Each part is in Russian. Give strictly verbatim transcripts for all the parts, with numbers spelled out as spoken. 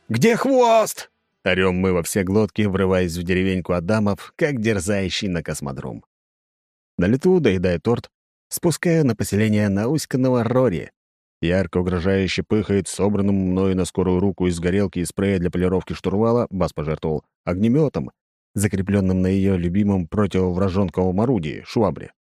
Где хвост?» — орём мы во все глотки, врываясь в деревеньку Адамов, как дерзающий на космодром. На лету, доедая торт, спускаю на поселение науськанного Рори. Ярко угрожающе пыхает собранным мною на скорую руку из горелки и спрея для полировки штурвала, Бас пожертвовал, огнеметом, закрепленным на ее любимом противовражонковом орудии — швабре.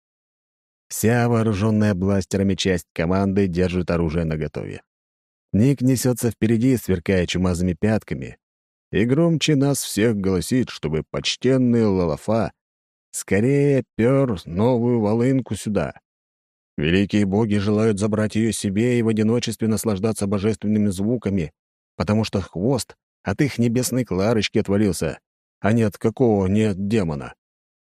Вся вооруженная бластерами часть команды держит оружие наготове. Ник несется впереди, сверкая чумазыми пятками, и громче нас всех голосит, чтобы почтенный Лалафа скорее пёр новую волынку сюда. Великие боги желают забрать ее себе и в одиночестве наслаждаться божественными звуками, потому что хвост от их небесной Кларочки отвалился, а не от какого нет демона.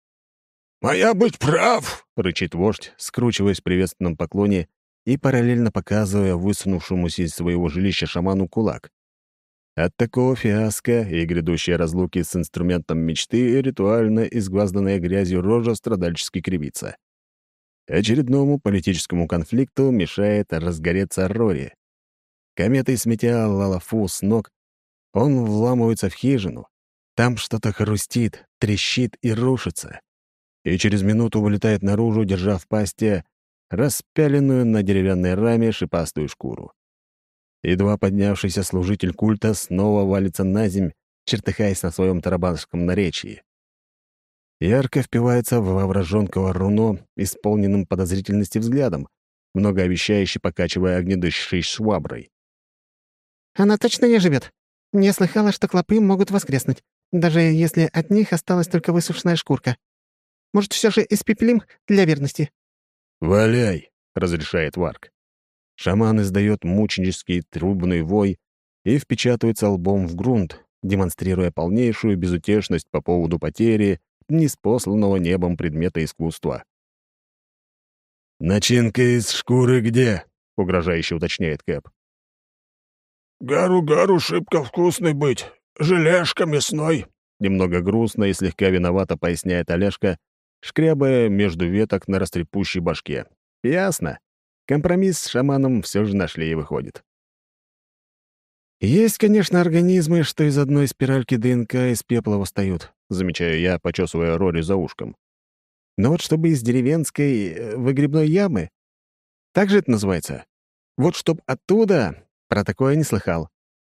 «Моя быть прав!» — рычит вождь, скручиваясь в приветственном поклоне и параллельно показывая высунувшемуся из своего жилища шаману кулак. От такого фиаско и грядущей разлуки с инструментом мечты ритуально изгвазданная грязью рожа страдальчески кривится. Очередному политическому конфликту мешает разгореться Рори. Кометой сметя Лалафу с ног, он вламывается в хижину. Там что-то хрустит, трещит и рушится. И через минуту вылетает наружу, держа в пасти распяленную на деревянной раме шипастую шкуру. Едва поднявшийся служитель культа снова валится на земь, чертыхаясь на своем тарабанском наречии. Ярко впивается в воображенкого руно, исполненным подозрительности взглядом, многообещающе покачивая огнедышащей шваброй. «Она точно не живет. Не слыхала, что клопы могут воскреснуть, даже если от них осталась только высушенная шкурка. Может, все же испепелим для верности?» «Валяй!» — разрешает Варк. Шаман издает мученический трубный вой и впечатывается лбом в грунт, демонстрируя полнейшую безутешность по поводу потери неспосланного небом предмета искусства. «Начинка из шкуры где?» — угрожающе уточняет Кэп. «Гару-гару шибко вкусный быть, желешка мясной», — немного грустно и слегка виновато поясняет Олежка, шкрябая между веток на растрепущей башке. «Ясно. Компромисс с шаманом все же нашли и выходит». «Есть, конечно, организмы, что из одной спиральки ДНК из пепла восстают», — замечаю я, почесывая Рори за ушком. «Но вот чтобы из деревенской э, выгребной ямы? Так же это называется? Вот чтоб оттуда, про такое не слыхал».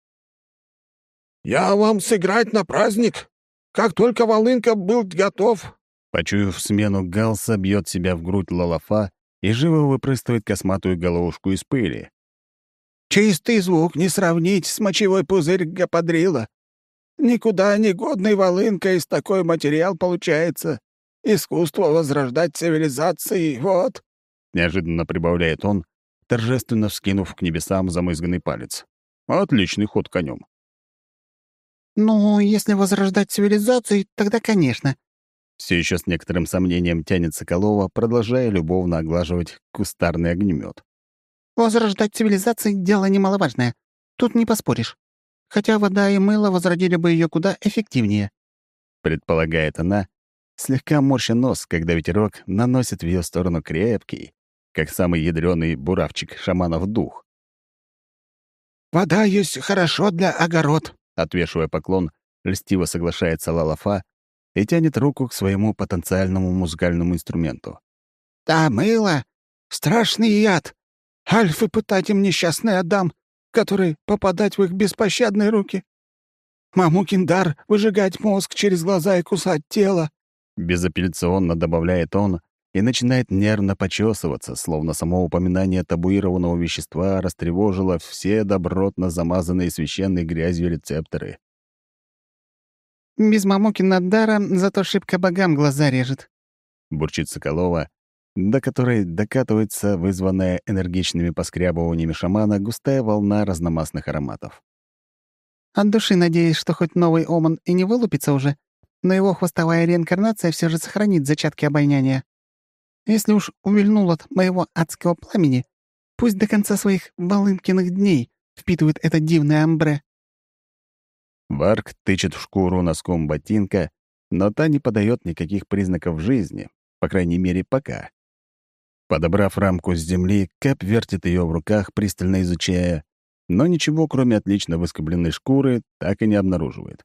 «Я вам сыграть на праздник. Как только волынка был готов». Почуяв смену, Галса бьет себя в грудь Лалафа и живо выпрыскивает косматую головушку из пыли. «Чистый звук не сравнить с мочевой пузырь гаподрила. Никуда не годный волынка из такой материал получается. Искусство возрождать цивилизации, вот». Неожиданно прибавляет он, торжественно вскинув к небесам замызганный палец. Отличный ход конем. «Ну, если возрождать цивилизацию, тогда, конечно». Все еще с некоторым сомнением тянет Соколова, продолжая любовно оглаживать кустарный огнемет. «Возрождать цивилизацию — дело немаловажное. Тут не поспоришь. Хотя вода и мыло возродили бы ее куда эффективнее», — предполагает она, слегка морща нос, когда ветерок наносит в ее сторону крепкий, как самый ядреный буравчик шаманов дух. «Вода есть хорошо для огород», — отвешивая поклон, льстиво соглашается Лалафа и тянет руку к своему потенциальному музыкальному инструменту. «Да мыло — страшный яд. Альфы пытать им несчастный Адам, который попадать в их беспощадные руки. Мамукин дар — выжигать мозг через глаза и кусать тело», — безапелляционно добавляет он и начинает нервно почесываться, словно само упоминание табуированного вещества растревожило все добротно замазанные священной грязью рецепторы. «Без Мамукина дара, зато шибко богам глаза режет», — бурчит Соколова, до которой докатывается вызванная энергичными поскрябываниями шамана густая волна разномастных ароматов. «От души надеюсь, что хоть новый оман и не вылупится уже, но его хвостовая реинкарнация все же сохранит зачатки обоняния. Если уж увильнул от моего адского пламени, пусть до конца своих волынкиных дней впитывает это дивное амбре». Варк тычет в шкуру носком ботинка, но та не подает никаких признаков жизни, по крайней мере, пока. Подобрав рамку с земли, Кэп вертит ее в руках, пристально изучая, но ничего, кроме отлично выскобленной шкуры, так и не обнаруживает.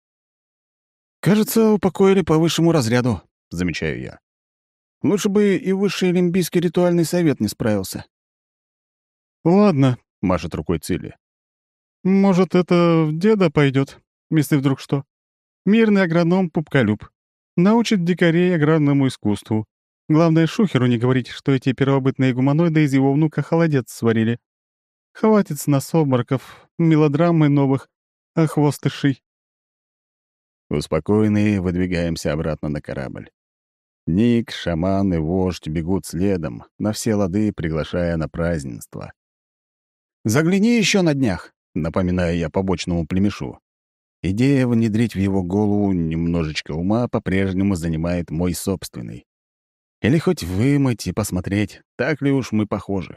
«Кажется, упокоили по высшему разряду», — замечаю я. «Лучше бы и высший олимпийский ритуальный совет не справился». «Ладно», — машет рукой Цилли. «Может, это в деда пойдет, если вдруг что. Мирный агроном Пупколюб. Научит дикарей аграрному искусству. Главное, Шухеру не говорить, что эти первобытные гуманоиды из его внука холодец сварили. Хватит с нас обмороков, мелодрамы новых, а хвостышей». Успокоенные выдвигаемся обратно на корабль. Ник, шаман и вождь бегут следом, на все лады приглашая на празднество. «Загляни еще на днях», — напоминаю я побочному племешу. Идея внедрить в его голову немножечко ума по-прежнему занимает мой собственный. Или хоть вымыть и посмотреть, так ли уж мы похожи.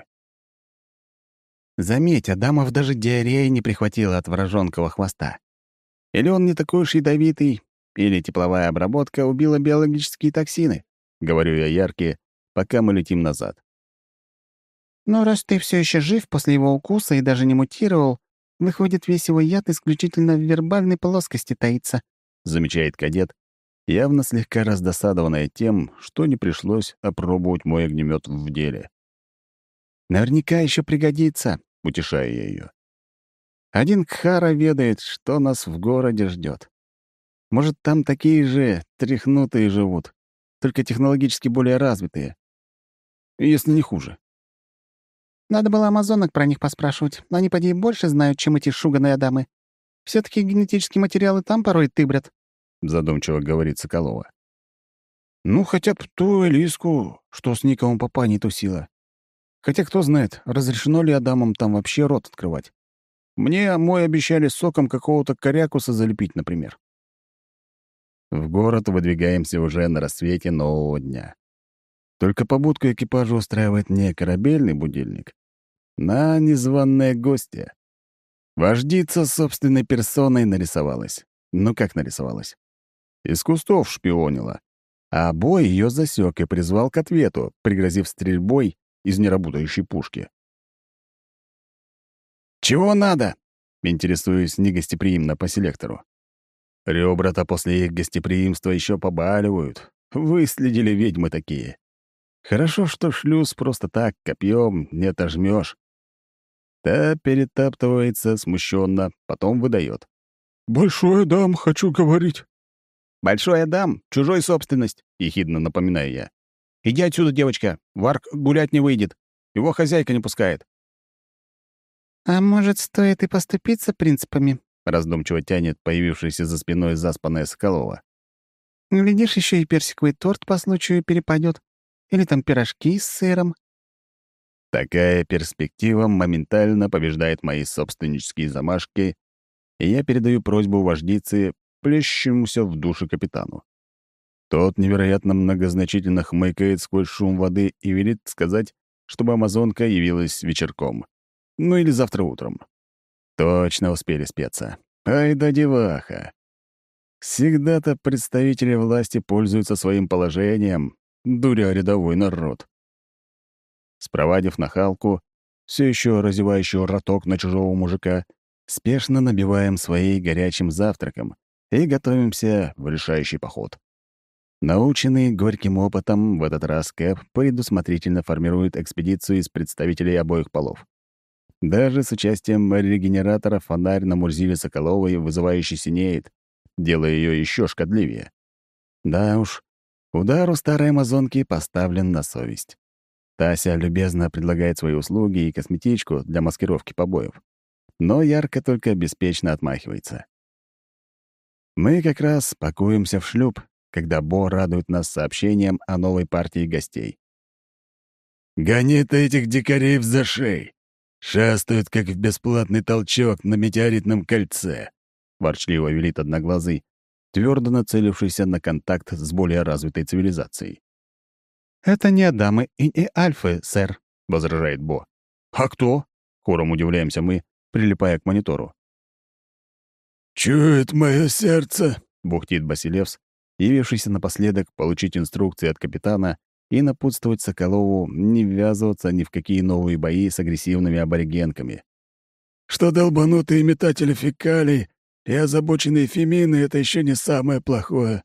Заметь, Адамов даже диареи не прихватила от вражонкова хвоста. Или он не такой уж ядовитый, или тепловая обработка убила биологические токсины, говорю я Ярке, пока мы летим назад. «Но раз ты все еще жив после его укуса и даже не мутировал, выходит, весь его яд исключительно в вербальной плоскости таится», — замечает кадет, явно слегка раздосадованная тем, что не пришлось опробовать мой огнемет в деле. «Наверняка еще пригодится», — утешаю я ее. «Один Кхара ведает, что нас в городе ждет. Может, там такие же тряхнутые живут, только технологически более развитые. Если не хуже». «Надо было амазонок про них поспрашивать. Они, поди, больше знают, чем эти шуганые адамы. все таки генетические материалы там порой тыбрят», — задумчиво говорит Соколова. «Ну, хотя бы ту Элиску, что с Ником папаней тусила. Хотя кто знает, разрешено ли адамам там вообще рот открывать. Мне мой обещали соком какого-то корякуса залепить, например». В город выдвигаемся уже на рассвете нового дня. Только побудку экипажа устраивает не корабельный будильник, на незваные гости. Вождица собственной персоной нарисовалась. Ну как нарисовалась? Из кустов шпионила. А бой ее засек и призвал к ответу, пригрозив стрельбой из неработающей пушки. «Чего надо?» — интересуюсь негостеприимно по селектору. Ребра-то после их гостеприимства еще побаливают. Выследили ведьмы такие. Хорошо, что шлюз просто так, копьем не отожмешь. Та перетаптывается смущенно, потом выдает. «Большой Адам, хочу говорить». «Большой Адам — чужой собственность», — ехидно напоминаю я. «Иди отсюда, девочка, Варк гулять не выйдет. Его хозяйка не пускает». «А может, стоит и поступиться принципами?» — раздумчиво тянет появившаяся за спиной заспанная Соколова. «Глядишь, еще и персиковый торт по случаю перепадет. Или там пирожки с сыром». Такая перспектива моментально побеждает мои собственнические замашки, и я передаю просьбу вождице, плещущемуся в душе капитану. Тот невероятно многозначительно хмыкает сквозь шум воды и велит сказать, чтобы амазонка явилась вечерком. Ну или завтра утром. Точно успели спеться. Ай да деваха. Всегда-то представители власти пользуются своим положением, дуря рядовой народ. Спровадив нахалку, все еще разевающую роток на чужого мужика, спешно набиваем своей горячим завтраком и готовимся в решающий поход. Наученный горьким опытом, в этот раз Кэп предусмотрительно формирует экспедицию из представителей обоих полов. Даже с участием регенератора фонарь на Мурзиле Соколовой вызывающе синеет, делая ее еще шкодливее. Да уж, удар у старой амазонки поставлен на совесть. Тася любезно предлагает свои услуги и косметичку для маскировки побоев. Но Ярко только беспечно отмахивается. Мы как раз пакуемся в шлюп, когда Бо радует нас сообщением о новой партии гостей. «Гони ты этих дикарей в зашей! Шастают, как в бесплатный толчок на метеоритном кольце!» — ворчливо велит Одноглазый, твердо нацелившийся на контакт с более развитой цивилизацией. «Это не Адамы и не Альфы, сэр», — возражает Бо. «А кто?» — хором удивляемся мы, прилипая к монитору. «Чует мое сердце», — бухтит Басилевс, явившийся напоследок получить инструкции от капитана и напутствовать Соколову не ввязываться ни в какие новые бои с агрессивными аборигенками. что долбанутые метатели фекалий и озабоченные фемины — это еще не самое плохое.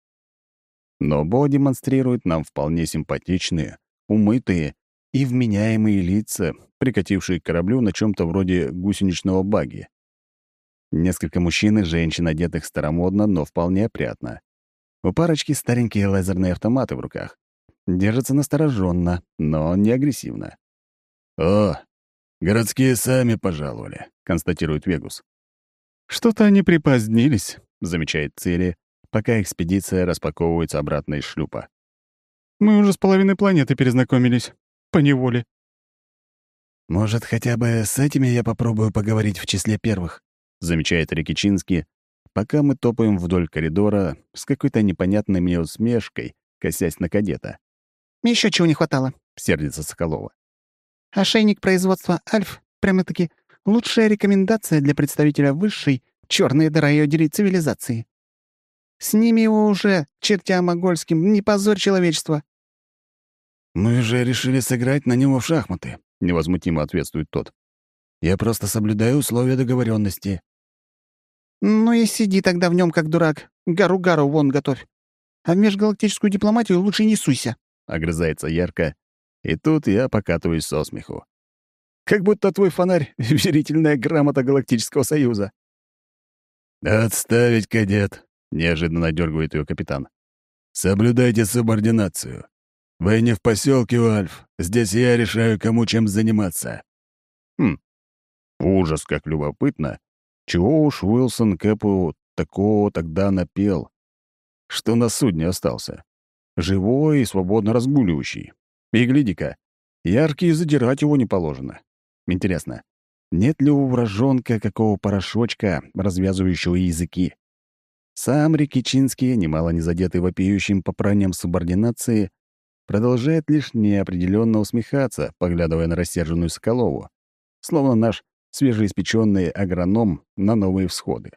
Но Бо демонстрирует нам вполне симпатичные, умытые и вменяемые лица, прикатившие к кораблю на чем то вроде гусеничного багги. Несколько мужчин и женщин, одетых старомодно, но вполне опрятно. У парочки старенькие лазерные автоматы в руках. Держатся настороженно, но не агрессивно. «О, городские сами пожаловали», — констатирует Вегус. «Что-то они припозднились», — замечает Цели, пока экспедиция распаковывается обратно из шлюпа. «Мы уже с половиной планеты перезнакомились. Поневоле». «Может, хотя бы с этими я попробую поговорить в числе первых», — замечает Рикичинский, пока мы топаем вдоль коридора с какой-то непонятной мне усмешкой, косясь на кадета. Еще чего не хватало», — сердится Соколова. «Ошейник производства «Альф» прямо-таки лучшая рекомендация для представителя высшей, черной дыра ее дери цивилизации. Сними его уже, чертям могольским, не позорь человечества». «Мы же решили сыграть на него в шахматы», — невозмутимо ответствует тот. «Я просто соблюдаю условия договоренности. «Ну и сиди тогда в нем как дурак. Гару-гару вон готовь. А в межгалактическую дипломатию лучше не суйся». Огрызается ярко, и тут я покатываюсь со смеху. Как будто твой фонарь — верительная грамота Галактического Союза. «Отставить, кадет», — неожиданно дергает ее капитан. «Соблюдайте субординацию. Вы не в поселке Альф. Здесь я решаю, кому чем заниматься». Хм, ужас, как любопытно. Чего уж Уилсон Кэпу такого тогда напел, что на судне остался. Живой и свободно разгуливающий. И гляди-ка, яркий, задирать его не положено. Интересно, нет ли у вражонка какого порошочка, развязывающего языки? Сам Рикичинский, немало не задетый вопиющим попранием субординации, продолжает лишь неопределенно усмехаться, поглядывая на рассерженную Соколову, словно наш свежеиспеченный агроном на новые всходы.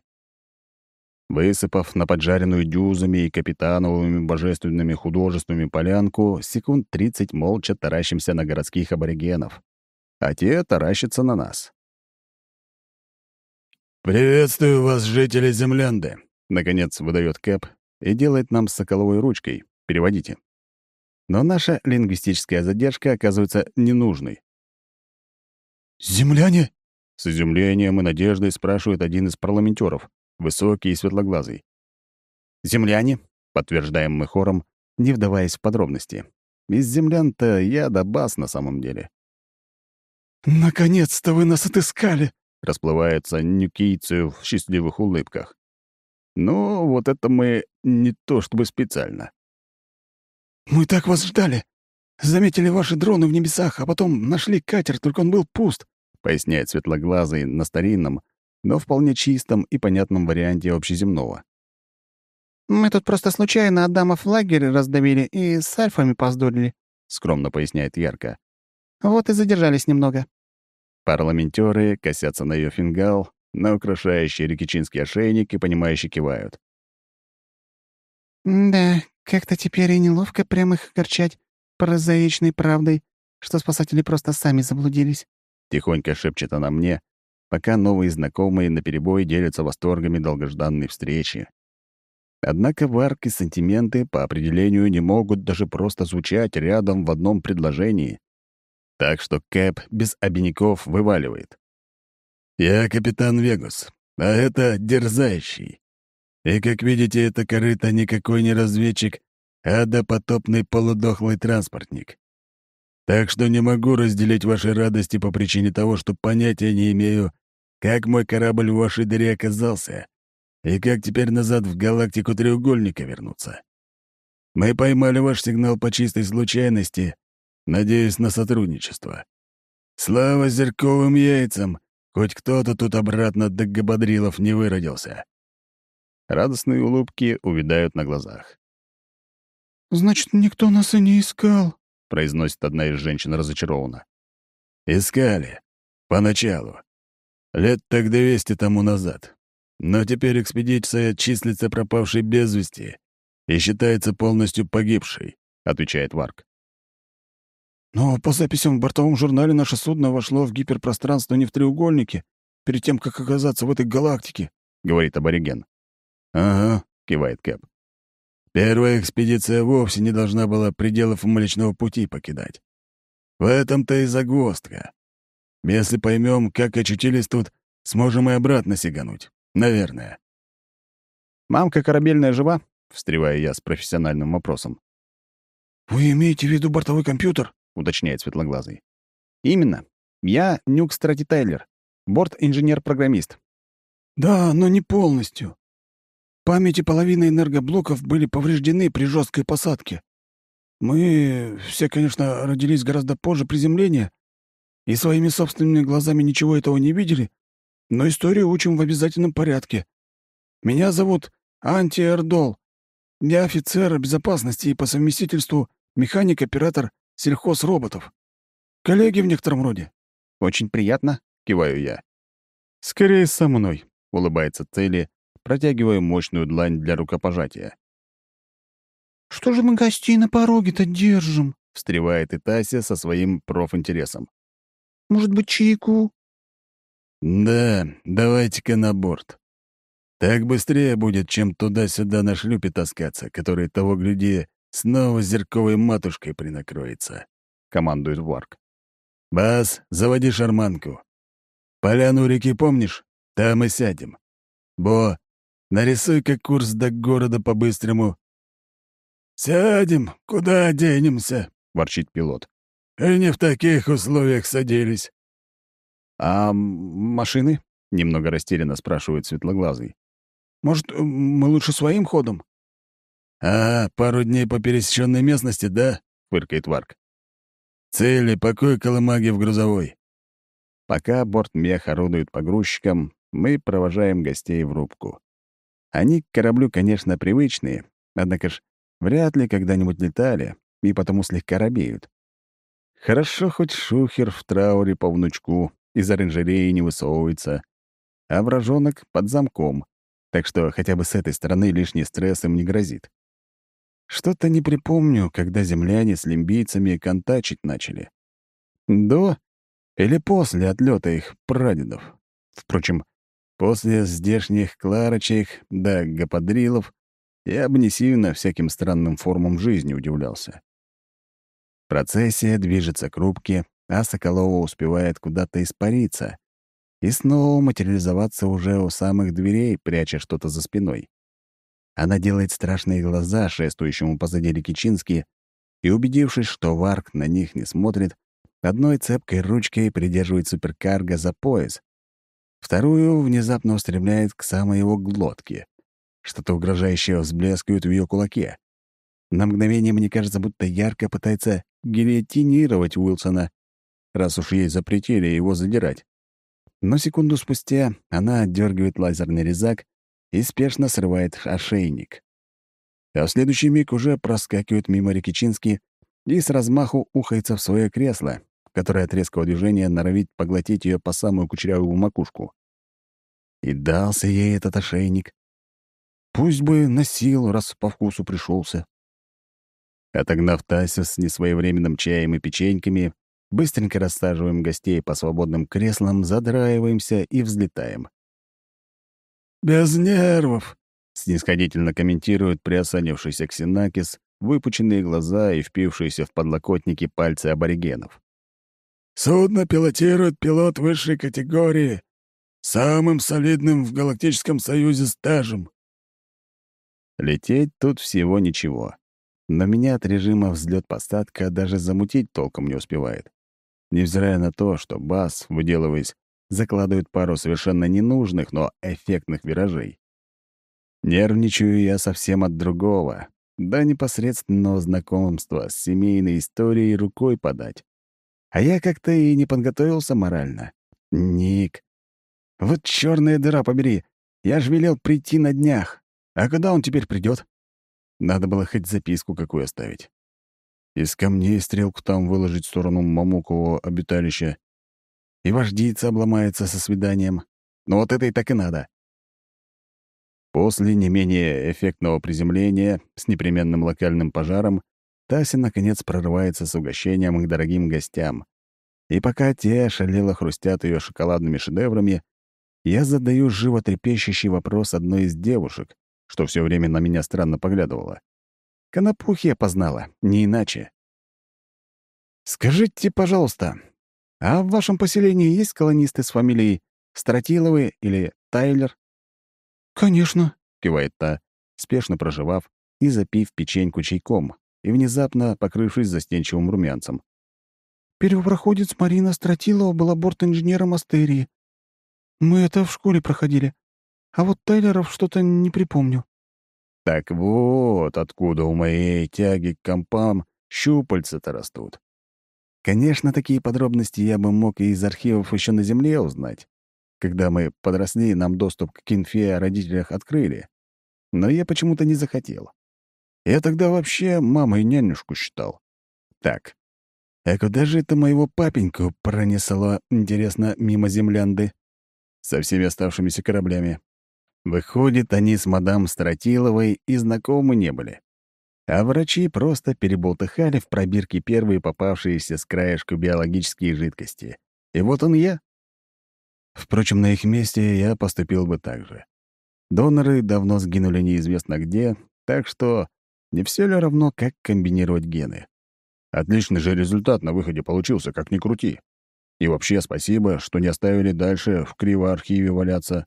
Высыпав на поджаренную дюзами и капитановыми божественными художествами полянку, секунд тридцать молча таращимся на городских аборигенов, а те таращатся на нас. «Приветствую вас, жители Землянды», — наконец выдает Кэп и делает нам с Соколовой ручкой. Переводите. Но наша лингвистическая задержка оказывается ненужной. «Земляне?» — с изумлением и надеждой спрашивает один из парламентеров, высокий и светлоглазый. «Земляне», — подтверждаем мы хором, не вдаваясь в подробности. Из землян-то я да бас на самом деле. «Наконец-то вы нас отыскали!» — расплывается нюкийцы в счастливых улыбках. Ну, вот это мы не то чтобы специально. «Мы так вас ждали. Заметили ваши дроны в небесах, а потом нашли катер, только он был пуст», — поясняет светлоглазый на старинном, но вполне чистом и понятном варианте общеземного. «Мы тут просто случайно Адамов лагерь раздавили и с альфами поздорили», — скромно поясняет ярко. «Вот и задержались немного». Парламентеры косятся на ее фингал, на украшающий рикичинский ошейник и, понимающе кивают. «Да, как-то теперь и неловко прямо их огорчать прозаичной правдой, что спасатели просто сами заблудились». Тихонько шепчет она мне, пока новые знакомые наперебой делятся восторгами долгожданной встречи. Однако варки сантименты по определению не могут даже просто звучать рядом в одном предложении. Так что Кэп без обиняков вываливает. «Я капитан Вегус, а это Дерзающий. И, как видите, это корыто никакой не разведчик, а допотопный полудохлый транспортник. Так что не могу разделить ваши радости по причине того, что понятия не имею, как мой корабль в вашей дыре оказался и как теперь назад в галактику треугольника вернуться. Мы поймали ваш сигнал по чистой случайности, надеюсь на сотрудничество. Слава зерковым яйцам, хоть кто-то тут обратно до габадрилов не выродился». Радостные улыбки увядают на глазах. «Значит, никто нас и не искал», — произносит одна из женщин разочарованно. «Искали. Поначалу. Лет так двести тому назад. Но теперь экспедиция числится пропавшей без вести и считается полностью погибшей», — отвечает Варк. «Но по записям в бортовом журнале наше судно вошло в гиперпространство не в треугольнике, перед тем, как оказаться в этой галактике», — говорит абориген. «Ага», — кивает Кэп. «Первая экспедиция вовсе не должна была пределов Млечного Пути покидать. В этом-то и загвоздка. Если поймем, как очутились тут, сможем и обратно сигануть. Наверное». «Мамка корабельная жива?» — встреваю я с профессиональным вопросом. «Вы имеете в виду бортовой компьютер?» — уточняет Светлоглазый. «Именно. Я Нюк Страти Тайлер, борт-инженер-программист». «Да, но не полностью. Память и половина энергоблоков были повреждены при жесткой посадке. Мы все, конечно, родились гораздо позже приземления и своими собственными глазами ничего этого не видели, но историю учим в обязательном порядке. Меня зовут Анти Эрдол. Я офицер безопасности и по совместительству механик-оператор сельхозроботов. Коллеги в некотором роде». «Очень приятно», — киваю я. «Скорее со мной», — улыбается Цели, протягивая мощную длань для рукопожатия. «Что же мы гостей на пороге-то держим?» — встревает и Тася со своим профинтересом. «Может быть, чайку?» «Да, давайте-ка на борт. Так быстрее будет, чем туда-сюда на шлюпе таскаться, который, того гляди, снова зерковой матушкой принакроется», — командует Варк. «Бас, заводи шарманку. Поляну у реки помнишь? Там и сядем. Бо, нарисуй-ка курс до города по-быстрому». «Сядем, куда денемся?» — ворчит пилот. «И не в таких условиях садились». «А м, машины?» — немного растерянно спрашивает Светлоглазый. «Может, мы лучше своим ходом?» «А, пару дней по пересеченной местности, да?» — фыркает Варк. «Цели, покой колымаги в грузовой». Пока бортмех орудует погрузчиком, мы провожаем гостей в рубку. Они к кораблю, конечно, привычные, однако ж вряд ли когда-нибудь летали, и потому слегка робеют. Хорошо, хоть Шухер в трауре по внучку из оранжереи не высовывается, а вражонок под замком, так что хотя бы с этой стороны лишний стресс им не грозит. Что-то не припомню, когда земляне с лимбийцами контачить начали. До или после отлета их прадедов. Впрочем, после здешних кларочек да гападрилов я бы не сильно всяким странным формам жизни удивлялся. Процессия движется к рубке, а Соколова успевает куда-то испариться и снова материализоваться уже у самых дверей, пряча что-то за спиной. Она делает страшные глаза шествующему позади Рикичински и, убедившись, что Варк на них не смотрит, одной цепкой ручкой придерживает суперкарго за пояс, вторую внезапно устремляет к самой его глотке. Что-то угрожающее взблескивает в ее кулаке. На мгновение мне кажется, будто ярко пытается гильотинировать Уилсона, раз уж ей запретили его задирать. Но секунду спустя она отдергивает лазерный резак и спешно срывает ошейник. А в следующий миг уже проскакивает мимо Рикичински и с размаху ухается в свое кресло, которое от резкого движения норовит поглотить ее по самую кучерявую макушку. И дался ей этот ошейник. Пусть бы носил, раз по вкусу пришелся. Отогнав Тасю с несвоевременным чаем и печеньками, быстренько рассаживаем гостей по свободным креслам, задраиваемся и взлетаем. «Без нервов», — снисходительно комментирует приосанившийся Ксенакис, выпученные глаза и впившиеся в подлокотники пальцы аборигенов. «Судно пилотирует пилот высшей категории, самым солидным в Галактическом Союзе стажем». Лететь тут всего ничего. Но меня от режима взлет-посадка даже замутить толком не успевает. Невзирая на то, что Бас, выделываясь, закладывает пару совершенно ненужных, но эффектных виражей. Нервничаю я совсем от другого, до непосредственного знакомства с семейной историей рукой подать. А я как-то и не подготовился морально. Ник. Вот черная дыра побери, я ж велел прийти на днях. А когда он теперь придет? Надо было хоть записку какую оставить. Из камней стрелку там выложить в сторону Мамукового обиталища. И вождица обломается со свиданием. Но вот это и так и надо. После не менее эффектного приземления с непременным локальным пожаром Тася, наконец, прорывается с угощением к дорогим гостям. И пока те шалело хрустят ее шоколадными шедеврами, я задаю животрепещущий вопрос одной из девушек, что все время на меня странно поглядывала. Конопухи я познала, не иначе. «Скажите, пожалуйста, а в вашем поселении есть колонисты с фамилией Стратиловы или Тайлер?» «Конечно», — кивает та, спешно проживав и запив печеньку чайком, и внезапно покрывшись застенчивым румянцем. «Первопроходец Марина Стратилова была борт-инженером Астерии. Мы это в школе проходили. А вот Тайлеров что-то не припомню». Так вот, откуда у моей тяги к компам щупальца-то растут. Конечно, такие подробности я бы мог и из архивов еще на Земле узнать. Когда мы подросли, нам доступ к инфе о родителях открыли. Но я почему-то не захотел. Я тогда вообще мамой нянюшку считал. Так, а куда же это моего папеньку пронесло, интересно, мимо землянды? Со всеми оставшимися кораблями. Выходит, они с мадам Стратиловой и знакомы не были. А врачи просто переболтыхали в пробирке первые попавшиеся с краешку биологические жидкости. И вот он я. Впрочем, на их месте я поступил бы так же. Доноры давно сгинули неизвестно где, так что не все ли равно, как комбинировать гены? Отличный же результат на выходе получился, как ни крути. И вообще спасибо, что не оставили дальше в криво-архиве валяться.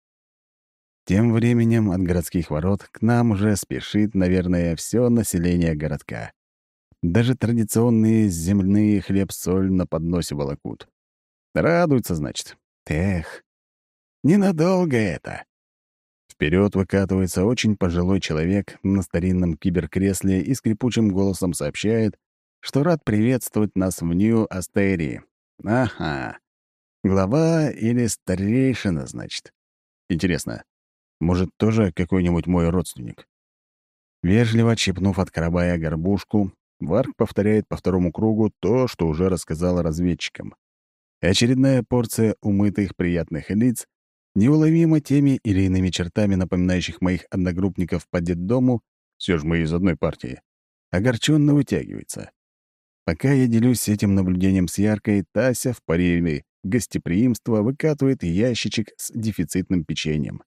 Тем временем от городских ворот к нам уже спешит, наверное, все население городка. Даже традиционные земные хлеб-соль на подносе волокут. Радуются, значит. Эх, ненадолго это. Вперед выкатывается очень пожилой человек на старинном киберкресле и скрипучим голосом сообщает, что рад приветствовать нас в Нью-Астерии. Ага. Глава или старейшина, значит. Интересно, может, тоже какой-нибудь мой родственник? Вежливо чипнув от карабая горбушку, Варк повторяет по второму кругу то, что уже рассказал разведчикам. И очередная порция умытых приятных лиц, неуловимо теми или иными чертами напоминающих моих одногруппников по детдому, все же мы из одной партии, огорченно вытягивается. Пока я делюсь этим наблюдением с Яркой, Тася в порыве гостеприимства выкатывает ящичек с дефицитным печеньем.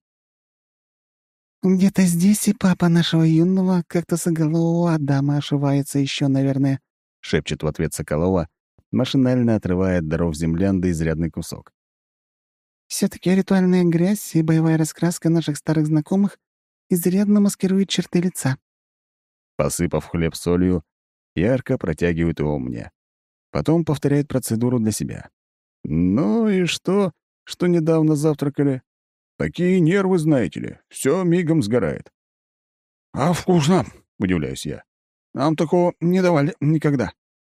«Где-то здесь и папа нашего юного кактусоголового Адама ошивается еще, наверное», — шепчет в ответ Соколова, машинально отрывая от даров землянды изрядный кусок. «Все-таки ритуальная грязь и боевая раскраска наших старых знакомых изрядно маскирует черты лица». Посыпав хлеб солью, Ярко протягивает его мне. Потом повторяет процедуру для себя. «Ну и что, что недавно завтракали? Такие нервы, знаете ли, все мигом сгорает». «А вкусно!» — удивляюсь я. «Нам такого не давали никогда».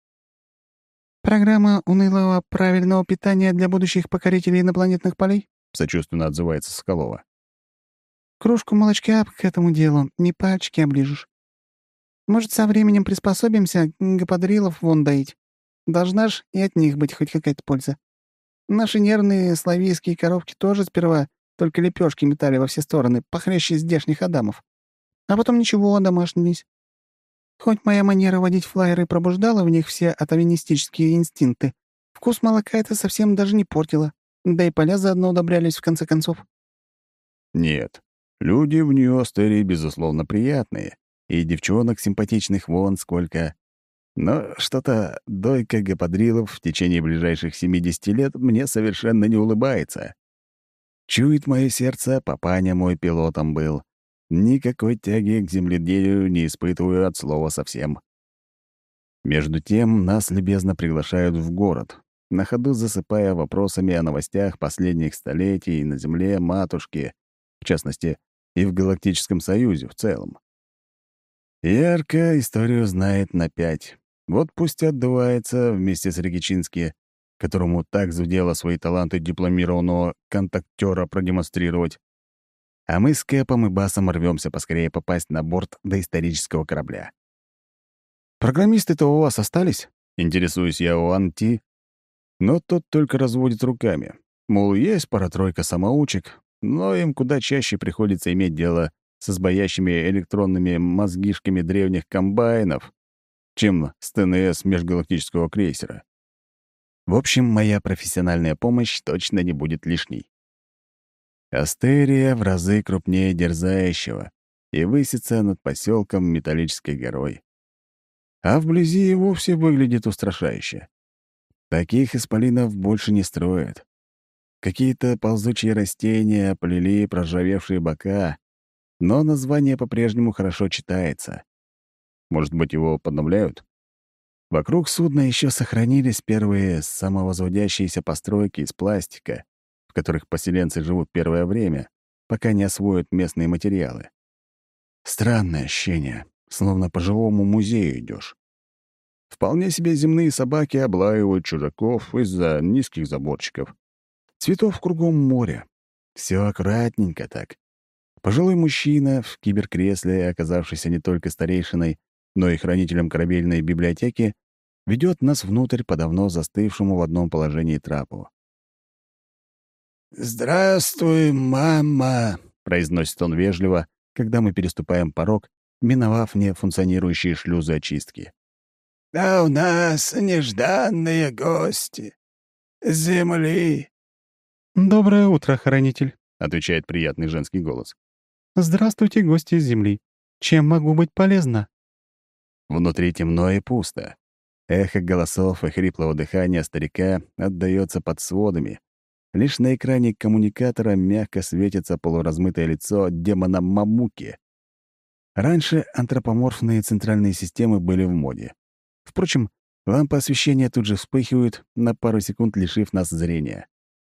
«Программа унылого правильного питания для будущих покорителей инопланетных полей?» — сочувственно отзывается Соколова. «Кружку молочка к этому делу, не пальчики оближешь. Может, со временем приспособимся гападрилов вон доить. Должна ж и от них быть хоть какая-то польза. Наши нервные славийские коровки тоже сперва только лепешки метали во все стороны, похлеще здешних адамов. А потом ничего, одомашнились. Хоть моя манера водить флайеры пробуждала в них все атовинистические инстинкты, вкус молока это совсем даже не портило. Да и поля заодно удобрялись в конце концов». Нет, люди в Нью-Астерии, безусловно, приятные. И девчонок симпатичных вон сколько. Но что-то дойка гападрилов в течение ближайших семидесяти лет мне совершенно не улыбается. Чует мое сердце, папаня мой пилотом был. Никакой тяги к земледелию не испытываю от слова совсем. Между тем нас любезно приглашают в город, на ходу засыпая вопросами о новостях последних столетий на Земле матушки, в частности, и в Галактическом Союзе в целом. Ярко историю знает на пять. Вот пусть отдувается вместе с Регичински, которому так зудело свои таланты дипломированного контактера продемонстрировать. А мы с Кэпом и Басом рвемся поскорее попасть на борт доисторического корабля. «Программисты-то у вас остались?» — интересуюсь я у Анти. Но тот только разводит руками. Мол, есть пара-тройка самоучек, но им куда чаще приходится иметь дело с избоящими электронными мозгишками древних комбайнов, чем с ТНС межгалактического крейсера. В общем, моя профессиональная помощь точно не будет лишней. Астерия в разы крупнее Дерзающего и высится над поселком Металлической горой. А вблизи и вовсе выглядит устрашающе. Таких исполинов больше не строят. Какие-то ползучие растения оплели проржавевшие бока, но название по-прежнему хорошо читается. Может быть, его подновляют? Вокруг судна еще сохранились первые самовозводящиеся постройки из пластика, в которых поселенцы живут первое время, пока не освоят местные материалы. Странное ощущение, словно по живому музею идешь. Вполне себе земные собаки облаивают чужаков из-за низких заборчиков. Цветов кругом море. Все аккуратненько так. Пожилой мужчина в киберкресле, оказавшийся не только старейшиной, но и хранителем корабельной библиотеки, ведет нас внутрь по давно застывшему в одном положении трапу. «Здравствуй, мама», — произносит он вежливо, когда мы переступаем порог, миновав нефункционирующие шлюзы очистки. «А у нас нежданные гости. С Земли». «Доброе утро, хранитель», — отвечает приятный женский голос. «Здравствуйте, гости из Земли. Чем могу быть полезна?» Внутри темно и пусто. Эхо голосов и хриплого дыхания старика отдаётся под сводами. Лишь на экране коммуникатора мягко светится полуразмытое лицо демона Мамуки. Раньше антропоморфные центральные системы были в моде. Впрочем, лампы освещения тут же вспыхивают, на пару секунд лишив нас зрения.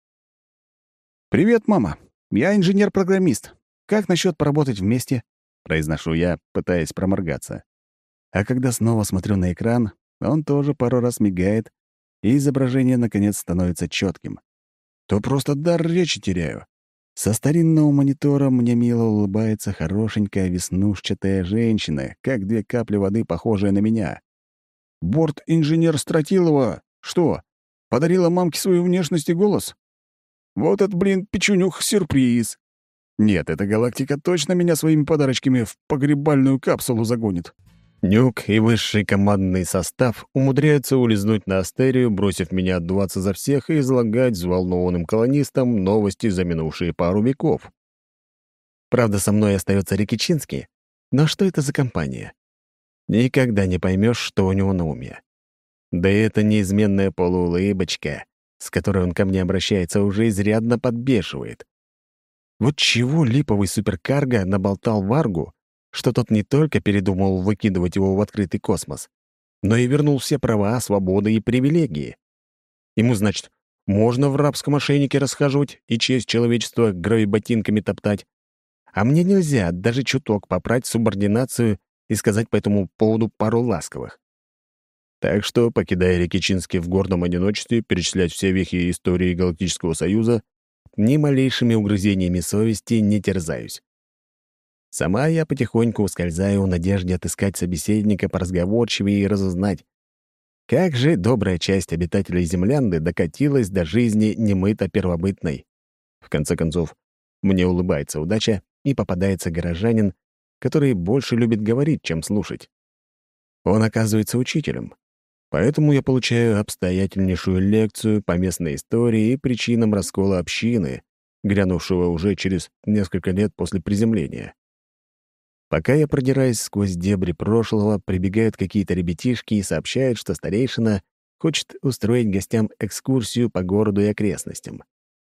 «Привет, мама. Я инженер-программист. Как насчет поработать вместе?» — произношу я, пытаясь проморгаться. А когда снова смотрю на экран, он тоже пару раз мигает, и изображение, наконец, становится четким. То просто дар речи теряю. Со старинного монитора мне мило улыбается хорошенькая веснушчатая женщина, как две капли воды, похожая на меня. Борт-инженер Стратилова что, подарила мамке свою внешность и голос? Вот это, блин, печенюх, сюрприз. Нет, эта галактика точно меня своими подарочками в погребальную капсулу загонит. Нюк и высший командный состав умудряются улизнуть на Астерию, бросив меня отдуваться за всех и излагать взволнованным колонистам новости за минувшие пару веков. Правда, со мной остается Рикичинский, но что это за компания? Никогда не поймешь, что у него на уме. Да и эта неизменная полуулыбочка, с которой он ко мне обращается, уже изрядно подбешивает. Вот чего липовый суперкарго наболтал Варгу, что тот не только передумал выкидывать его в открытый космос, но и вернул все права, свободы и привилегии. Ему, значит, можно в рабском ошейнике расхаживать и честь человечества гравиботинками топтать, а мне нельзя даже чуток попрать субординацию и сказать по этому поводу пару ласковых. Так что, покидая Рикичинский в гордом одиночестве, перечислять все вехи истории Галактического Союза, ни малейшими угрызениями совести не терзаюсь. Сама я потихоньку ускользаю в надежде отыскать собеседника поразговорчивее и разузнать, как же добрая часть обитателей Землянды докатилась до жизни немыто-первобытной. В конце концов, мне улыбается удача, и попадается горожанин, который больше любит говорить, чем слушать. Он оказывается учителем, поэтому я получаю обстоятельнейшую лекцию по местной истории и причинам раскола общины, грянувшего уже через несколько лет после приземления. Пока я продираюсь сквозь дебри прошлого, прибегают какие-то ребятишки и сообщают, что старейшина хочет устроить гостям экскурсию по городу и окрестностям.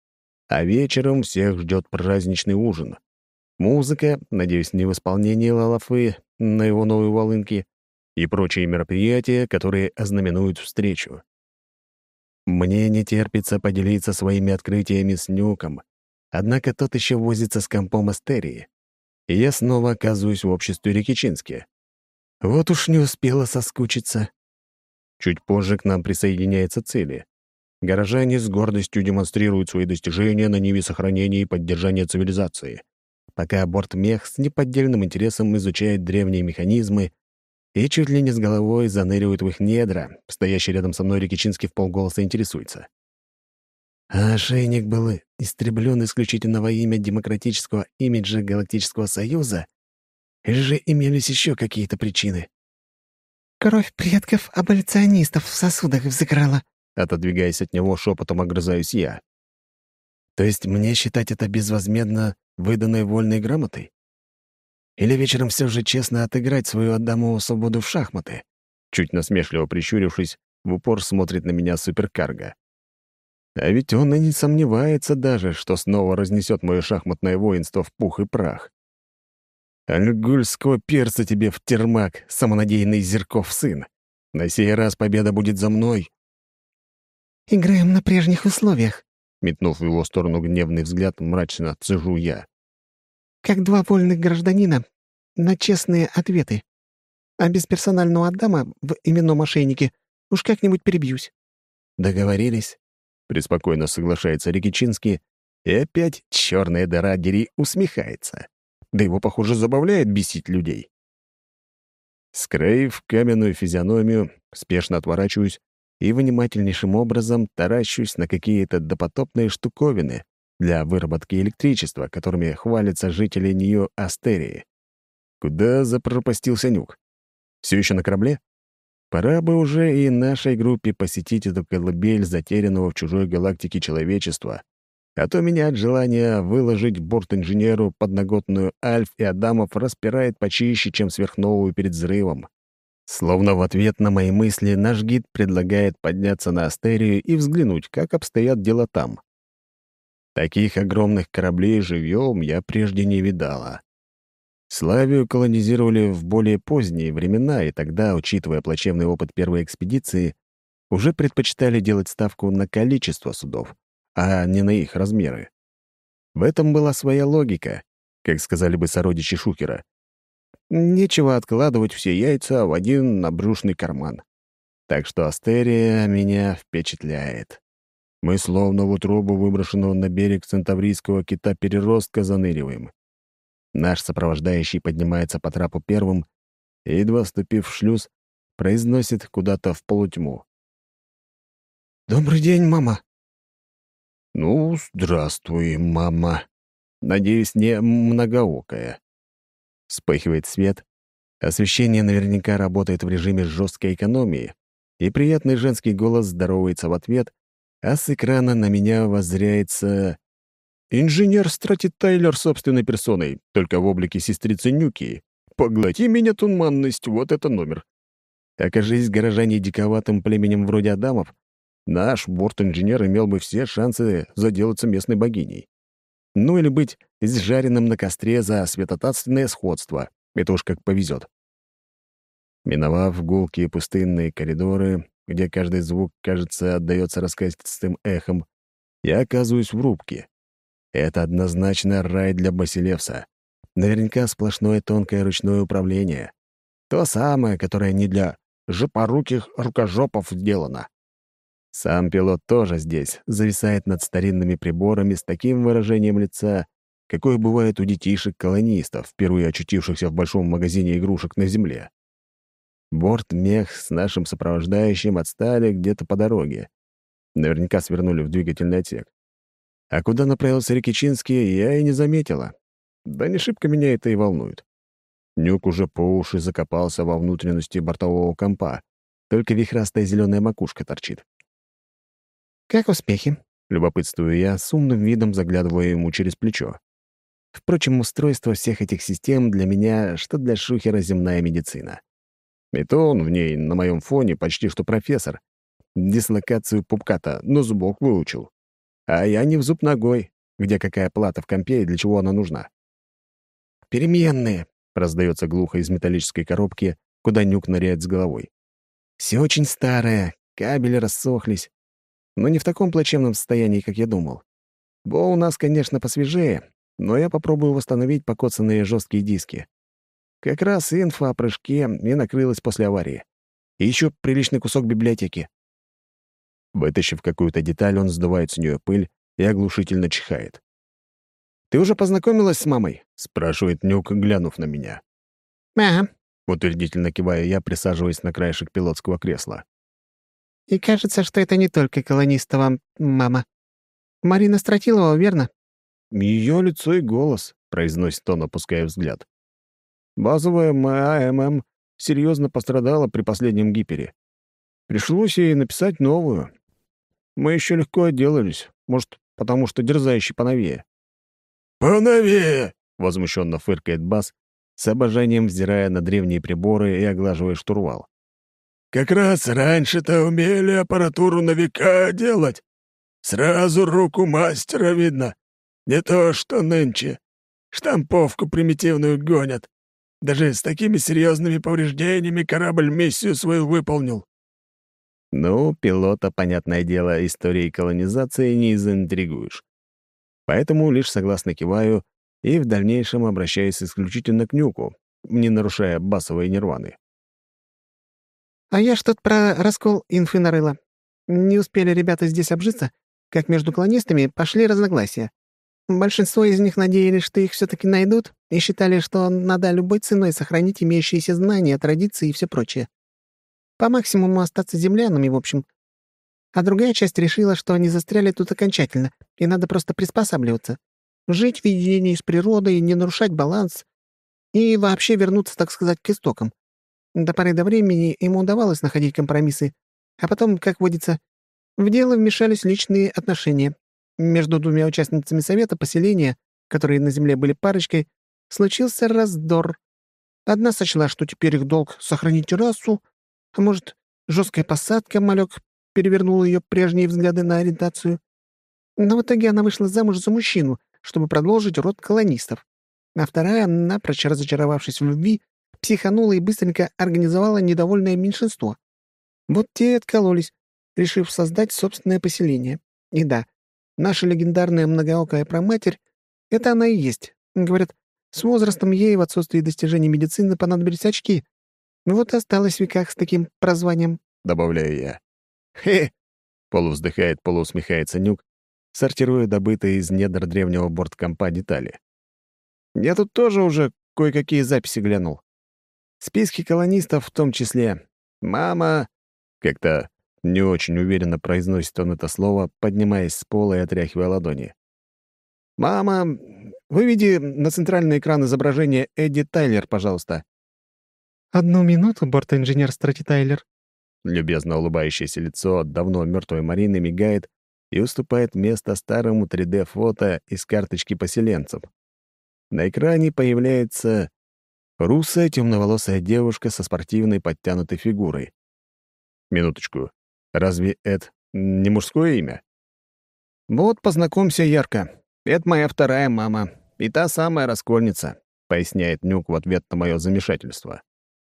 А вечером всех ждет праздничный ужин. Музыка, надеюсь, не в исполнении Лалафы на его новой волынке, и прочие мероприятия, которые ознаменуют встречу. Мне не терпится поделиться своими открытиями с Нюком, однако тот еще возится с компом Астерии, и я снова оказываюсь в обществе Рикичински. Вот уж не успела соскучиться. Чуть позже к нам присоединяется Цили. Горожане с гордостью демонстрируют свои достижения на ниве сохранения и поддержания цивилизации, пока бортмех с неподдельным интересом изучает древние механизмы и чуть ли не с головой заныривает в их недра. Стоящий рядом со мной Рикичинский вполголоса интересуется. А ошейник был истреблен исключительно во имя демократического имиджа Галактического Союза? Или же имелись еще какие-то причины? «Кровь предков аболиционистов в сосудах взыграла», отодвигаясь от него, шепотом огрызаюсь я. То есть мне считать это безвозмездно выданной вольной грамотой? Или вечером все же честно отыграть свою Адамову свободу в шахматы? Чуть насмешливо прищурившись, в упор смотрит на меня суперкарго. А ведь он и не сомневается даже, что снова разнесет мое шахматное воинство в пух и прах. Альгульского перца тебе в термак, самонадеянный Зерков сын. На сей раз победа будет за мной. «Играем на прежних условиях», — метнув в его сторону гневный взгляд, мрачно цежу я. «как два вольных гражданина, на честные ответы. А без персонального Адама в именном мошеннике уж как-нибудь перебьюсь». «Договорились», — преспокойно соглашается Рикичинский, и опять черная дыра дери усмехается. Да его, похоже, забавляет бесить людей. Скроив каменную физиономию, спешно отворачиваюсь и внимательнейшим образом таращусь на какие-то допотопные штуковины для выработки электричества, которыми хвалятся жители Нью-Астерии. Куда запропастился Нюк? Все еще на корабле? Пора бы уже и нашей группе посетить эту колыбель затерянного в чужой галактике человечества, а то меня от желания выложить борт-инженеру подноготную Альф и Адамов распирает почище, чем сверхновую перед взрывом. Словно в ответ на мои мысли наш гид предлагает подняться на Астерию и взглянуть, как обстоят дела там. Таких огромных кораблей живьем я прежде не видала. Славию колонизировали в более поздние времена, и тогда, учитывая плачевный опыт первой экспедиции, уже предпочитали делать ставку на количество судов, а не на их размеры. В этом была своя логика, как сказали бы сородичи Шухера. Нечего откладывать все яйца в один набрюшный карман. Так что Астерия меня впечатляет. Мы словно в утробу выброшенного на берег центаврийского кита-переростка заныриваем. Наш сопровождающий поднимается по трапу первым и, едва вступив в шлюз, произносит куда-то в полутьму. «Добрый день, мама». «Ну, здравствуй, мама. Надеюсь, не многоокая». Вспыхивает свет. Освещение наверняка работает в режиме жесткой экономии, и приятный женский голос здоровается в ответ, а с экрана на меня воззряется инженер Страти Тайлер собственной персоной, только в облике сестрицы Нюки. «Поглоти меня, туманность, вот это номер». Окажись горожане диковатым племенем вроде Адамов, наш борт-инженер имел бы все шансы заделаться местной богиней. Ну или быть изжаренным на костре за святотатственное сходство. Это уж как повезет. Миновав гулкие пустынные коридоры, где каждый звук, кажется, отдаётся раскатистым эхом, я оказываюсь в рубке. Это однозначно рай для Басилевса. Наверняка сплошное тонкое ручное управление. То самое, которое не для жопоруких рукожопов сделано. Сам пилот тоже здесь, зависает над старинными приборами с таким выражением лица, какое бывает у детишек-колонистов, впервые очутившихся в большом магазине игрушек на Земле. Борт-мех с нашим сопровождающим отстали где-то по дороге. Наверняка свернули в двигательный отсек. А куда направился Рикичинский, я и не заметила. Да не шибко меня это и волнует. Нюк уже по уши закопался во внутренности бортового компа, только вихрастая зеленая макушка торчит. «Как успехи?» — любопытствую я, с умным видом заглядывая ему через плечо. Впрочем, устройство всех этих систем для меня, что для Шухера земная медицина. И то он в ней, на моем фоне, почти что профессор. Дислокацию пупка-то на зубок выучил. А я не в зуб ногой, где какая плата в компе и для чего она нужна. «Переменные», — раздается глухо из металлической коробки, куда Нюк ныряет с головой. «Все очень старое, кабели рассохлись. Но не в таком плачевном состоянии, как я думал. Бо у нас, конечно, посвежее, но я попробую восстановить покоцанные жесткие диски. Как раз инфа о прыжке и накрылась после аварии. И еще приличный кусок библиотеки». Вытащив какую-то деталь, он сдувает с нее пыль и оглушительно чихает. «Ты уже познакомилась с мамой?» — спрашивает Нюк, глянув на меня. «Ага». Утвердительно киваю я, присаживаясь на краешек пилотского кресла. «И кажется, что это не только колонистова мама. Марина Стратилова, верно?» «Ее лицо и голос», — произносит он, опуская взгляд. «Базовая МАММ серьезно пострадала при последнем гипере. Пришлось ей написать новую. Мы еще легко отделались. Может, потому что дерзающий поновее». «Поновее!» — возмущенно фыркает Бас, с обожанием взирая на древние приборы и оглаживая штурвал. «Как раз раньше-то умели аппаратуру на века делать. Сразу руку мастера видно. Не то что нынче. Штамповку примитивную гонят. Даже с такими серьезными повреждениями корабль миссию свою выполнил». Ну, пилота, понятное дело, историей колонизации не заинтригуешь. Поэтому лишь согласно киваю и в дальнейшем обращаюсь исключительно к Нюку, не нарушая басовой нирваны. А я ж тут про раскол инфы нарыла. Не успели ребята здесь обжиться, как между колонистами пошли разногласия. Большинство из них надеялись, что их все-таки найдут, и считали, что надо любой ценой сохранить имеющиеся знания, традиции и все прочее. По максимуму остаться землянами, в общем. А другая часть решила, что они застряли тут окончательно, и надо просто приспосабливаться. Жить в единении с природой, не нарушать баланс и вообще вернуться, так сказать, к истокам. До поры до времени им удавалось находить компромиссы, а потом, как водится, в дело вмешались личные отношения. Между двумя участницами совета поселения, которые на земле были парочкой, случился раздор. Одна сочла, что теперь их долг — сохранить расу, а может, жесткая посадка, малек, перевернула ее прежние взгляды на ориентацию. Но в итоге она вышла замуж за мужчину, чтобы продолжить род колонистов. А вторая, напрочь разочаровавшись в любви, психанула и быстренько организовала недовольное меньшинство. Вот те и откололись, решив создать собственное поселение. И да, наша легендарная многоокая праматерь — это она и есть. Говорят, с возрастом ей в отсутствии достижений медицины понадобились очки. Вот и осталась в веках с таким прозванием, — добавляю я. «Хе!» — полувздыхает, полуусмехается Нюк, сортируя добытые из недр древнего борткомпа детали. «Я тут тоже уже кое-какие записи глянул. Списки колонистов в том числе. Мама...» Как-то не очень уверенно произносит он это слово, поднимаясь с пола и отряхивая ладони. «Мама, выведи на центральный экран изображение Эдди Тайлер, пожалуйста». «Одну минуту, борт-инженер Страти Тайлер». Любезно улыбающееся лицо давно мертвой Марины мигает и уступает место старому три дэ-фото из карточки поселенцев. На экране появляется русая темноволосая девушка со спортивной подтянутой фигурой. Минуточку. Разве это не мужское имя? «Вот, познакомься, Ярко. Это моя вторая мама. И та самая раскольница», — поясняет Нюк в ответ на мое замешательство.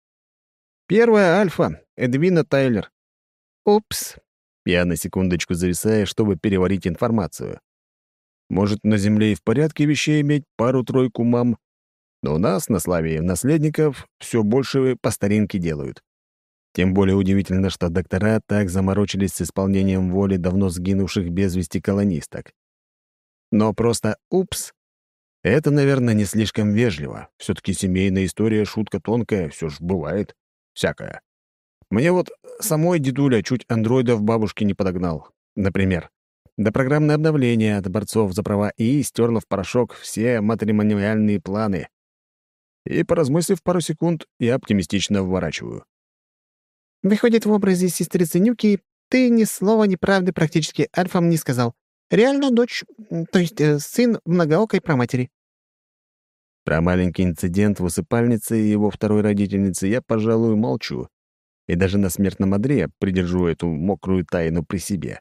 «Первая Альфа, Эдвина Тайлер». «Упс». Я на секундочку зависаю, чтобы переварить информацию. Может, на Земле и в порядке вещей иметь пару-тройку мам, но у нас на славе наследников все больше по старинке делают. Тем более удивительно, что доктора так заморочились с исполнением воли давно сгинувших без вести колонисток. Но просто «упс» — это, наверное, не слишком вежливо. Все-таки семейная история — шутка тонкая, все ж бывает. Всякое. Мне вот самой дедуля чуть андроида в бабушке не подогнал. Например, до программное обновление от борцов за права ИИ стерло в порошок все матримониальные планы. И, поразмыслив пару секунд, я оптимистично вворачиваю. Выходит, в образе сестрицы Нюки ты ни слова неправды практически Альфам не сказал. Реально дочь, то есть э, сын многоокой праматери. Про маленький инцидент в усыпальнице и его второй родительницы я, пожалуй, молчу. И даже на смертном одре придержу эту мокрую тайну при себе.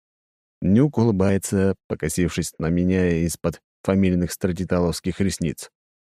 Нюк улыбается, покосившись на меня из-под фамильных стратиталовских ресниц.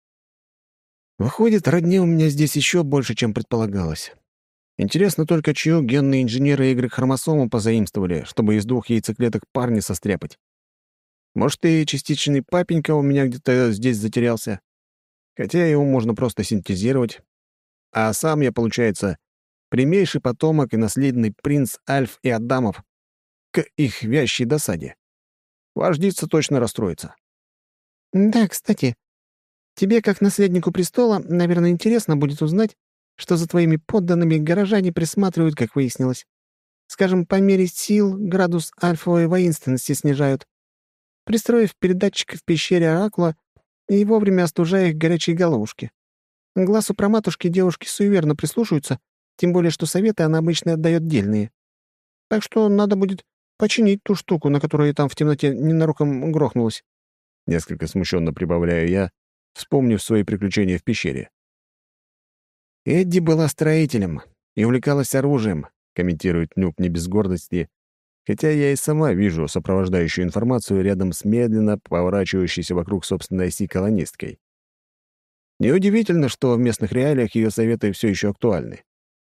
Выходит, родни у меня здесь еще больше, чем предполагалось. Интересно только, чью генные инженеры Y-хромосому позаимствовали, чтобы из двух яйцеклеток парня состряпать. Может, и частичный папенька у меня где-то здесь затерялся. Хотя его можно просто синтезировать. А сам я, получается, прямейший потомок и наследный принц Альф и Адамов, к их вящей досаде. Вождица точно расстроится. Да, кстати, тебе, как наследнику престола, наверное, интересно будет узнать, что за твоими подданными горожане присматривают, как выяснилось. Скажем, по мере сил градус альфовой воинственности снижают, пристроив передатчик в пещере Оракула и вовремя остужая их горячие головушки. Глазу про матушки девушки суеверно прислушиваются, тем более что советы она обычно отдает дельные. Так что надо будет починить ту штуку, на которую я там в темноте ненароком грохнулась». Несколько смущенно прибавляю я, вспомнив свои приключения в пещере. «Эдди была строителем и увлекалась оружием», — комментирует Нюк не без гордости, хотя я и сама вижу сопровождающую информацию рядом с медленно поворачивающейся вокруг собственной оси колонисткой. Неудивительно, что в местных реалиях ее советы все еще актуальны.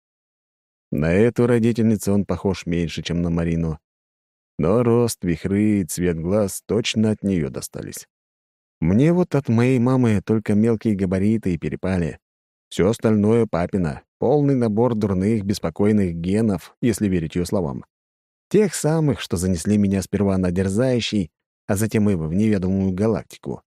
На эту родительницу он похож меньше, чем на Марину. Но рост, вихры и цвет глаз точно от нее достались. Мне вот от моей мамы только мелкие габариты и перепали. Все остальное папина, полный набор дурных, беспокойных генов, если верить ее словам. Тех самых, что занесли меня сперва на дерзающий, а затем и в неведомую галактику.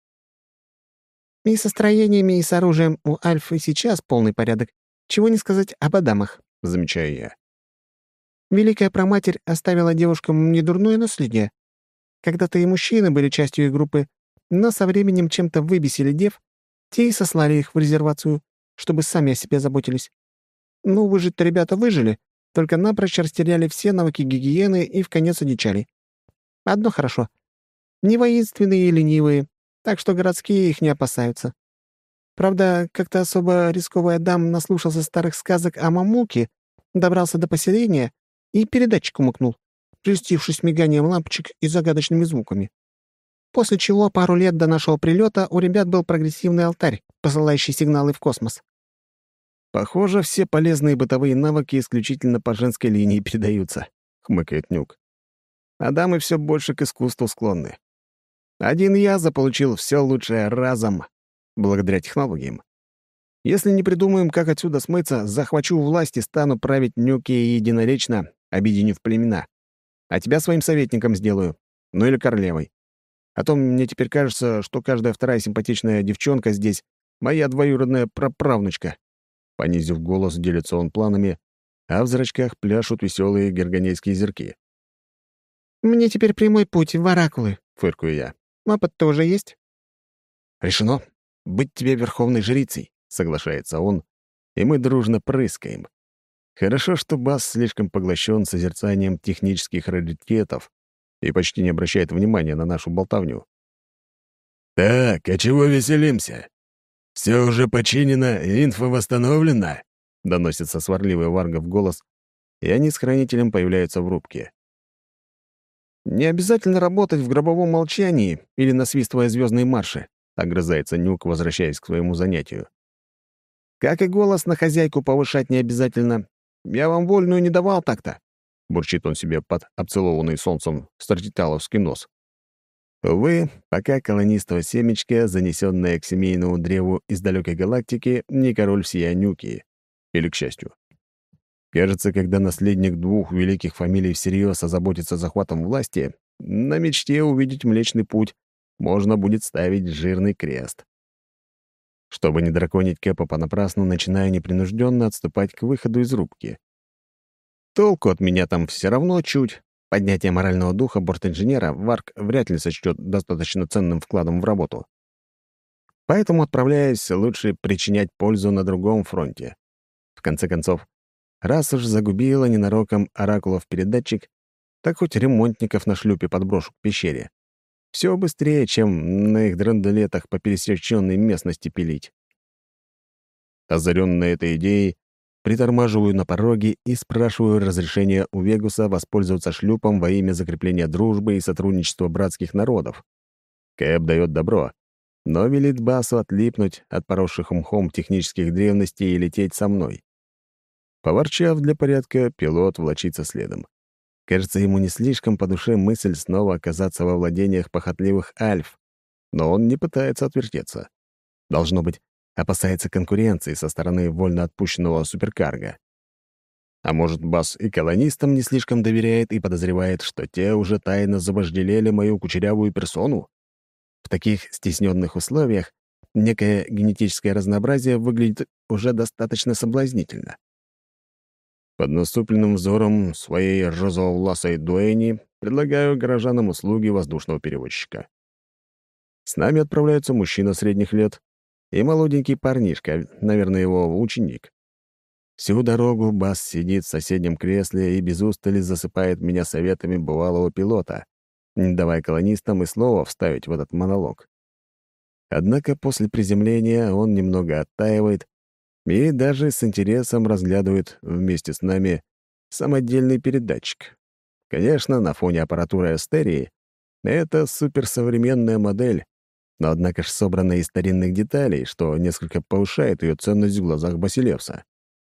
И со строениями, и с оружием у Альфы сейчас полный порядок. Чего не сказать об Адамах, Замечаю я. Великая праматерь оставила девушкам недурное наследие. Когда-то и мужчины были частью их группы, но со временем чем-то выбесили дев, те и сослали их в резервацию, чтобы сами о себе заботились. Ну, выжить-то ребята выжили, только напрочь растеряли все навыки гигиены и вконец одичали. Одно хорошо. Не воинственные и ленивые, так что городские их не опасаются. Правда, как-то особо рисковый Адам наслушался старых сказок о мамуке, добрался до поселения и передатчик умыкнул, прельстившись миганием лампочек и загадочными звуками. После чего пару лет до нашего прилета у ребят был прогрессивный алтарь, посылающий сигналы в космос. «Похоже, все полезные бытовые навыки исключительно по женской линии передаются», — хмыкает Нюк. «А дамы все больше к искусству склонны. Один я заполучил все лучшее разом, благодаря технологиям. Если не придумаем, как отсюда смыться, захвачу власть и стану править Нюки единоречно, объединив племена. А тебя своим советником сделаю, ну или королевой. А то мне теперь кажется, что каждая вторая симпатичная девчонка здесь — моя двоюродная праправнучка». Понизив голос, делится он планами, а в зрачках пляшут веселые герганейские зерки. «Мне теперь прямой путь в оракулы», — фыркую я. «Опыт-то уже есть?» «Решено. Быть тебе верховной жрицей», — соглашается он, и мы дружно прыскаем. Хорошо, что Бас слишком поглощен созерцанием технических раритетов и почти не обращает внимания на нашу болтовню. «Так, а чего веселимся? Все уже починено, инфа восстановлена», — доносится сварливый Варгов голос, и они с хранителем появляются в рубке. «Не обязательно работать в гробовом молчании или насвистывая звездные марши», — огрызается Нюк, возвращаясь к своему занятию. «Как и голос на хозяйку повышать не обязательно. Я вам вольную не давал так-то», — бурчит он себе под обцелованный солнцем стратиталовский нос. Увы, пока колонистова семечко, занесенное к семейному древу из далекой галактики, не король всея Нюки. Или к счастью. Кажется, когда наследник двух великих фамилий всерьез озаботится захватом власти, на мечте увидеть Млечный Путь можно будет ставить жирный крест. Чтобы не драконить Кэпа понапрасну, начинаю непринужденно отступать к выходу из рубки. Толку от меня там все равно чуть. Поднятие морального духа бортинженера Варк вряд ли сочтет достаточно ценным вкладом в работу. Поэтому отправляюсь лучше причинять пользу на другом фронте. В конце концов, раз уж загубила ненароком оракулов передатчик, так хоть ремонтников на шлюпе подброшу к пещере. Все быстрее, чем на их драндулетах по пересеченной местности пилить. Озаренный этой идеей, притормаживаю на пороге и спрашиваю разрешения у Вегуса воспользоваться шлюпом во имя закрепления дружбы и сотрудничества братских народов. Кэп дает добро, но велит Басу отлипнуть от поросших мхом технических древностей и лететь со мной. Поворчав для порядка, пилот влочится следом. Кажется, ему не слишком по душе мысль снова оказаться во владениях похотливых альф, но он не пытается отвертеться. Должно быть, опасается конкуренции со стороны вольно отпущенного суперкарго. А может, Бас и колонистам не слишком доверяет и подозревает, что те уже тайно завожделели мою кучерявую персону? В таких стесненных условиях некое генетическое разнообразие выглядит уже достаточно соблазнительно. Под наступленным взором своей розоволасой дуэни предлагаю горожанам услуги воздушного перевозчика. С нами отправляются мужчина средних лет и молоденький парнишка, наверное, его ученик. Всю дорогу Бас сидит в соседнем кресле и без устали засыпает меня советами бывалого пилота, не давая колонистам и слова вставить в этот монолог. Однако после приземления он немного оттаивает и даже с интересом разглядывает вместе с нами самодельный передатчик. Конечно, на фоне аппаратуры Астерии это суперсовременная модель, но однако ж собрана из старинных деталей, что несколько повышает ее ценность в глазах Басилевса.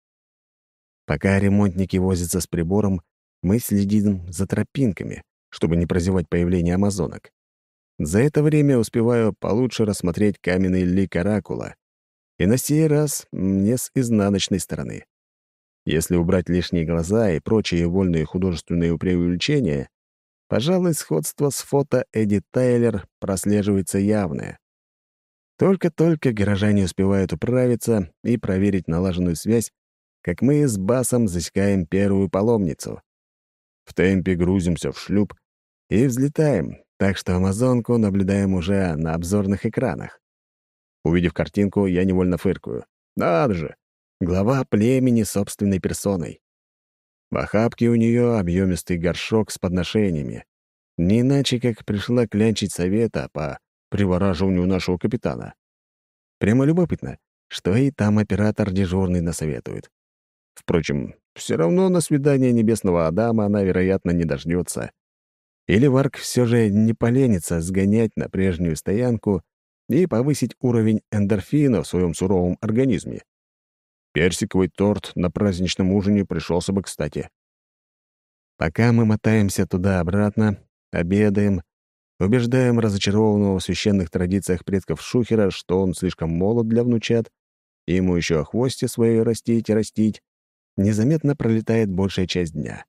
Пока ремонтники возятся с прибором, мы следим за тропинками, чтобы не прозевать появление амазонок. За это время успеваю получше рассмотреть каменный лик оракула, и на сей раз мне с изнаночной стороны. Если убрать лишние глаза и прочие вольные художественные преувеличения, пожалуй, сходство с фото Эдди Тайлер прослеживается явное. Только-только горожане успевают управиться и проверить налаженную связь, как мы с Басом засекаем первую паломницу. В темпе грузимся в шлюп и взлетаем, так что амазонку наблюдаем уже на обзорных экранах. Увидев картинку, я невольно фыркаю. Надо же! Глава племени собственной персоной. В охапке у нее объемистый горшок с подношениями. Не иначе, как пришла клянчить совета по привораживанию нашего капитана. Прямо любопытно, что и там оператор дежурный насоветует. Впрочем, все равно на свидание небесного Адама она, вероятно, не дождется. Или Варк все же не поленится сгонять на прежнюю стоянку и повысить уровень эндорфина в своем суровом организме. Персиковый торт на праздничном ужине пришелся бы кстати. Пока мы мотаемся туда-обратно, обедаем, убеждаем разочарованного в священных традициях предков Шухера, что он слишком молод для внучат, и ему еще о хвосте своей растить и растить, незаметно пролетает большая часть дня.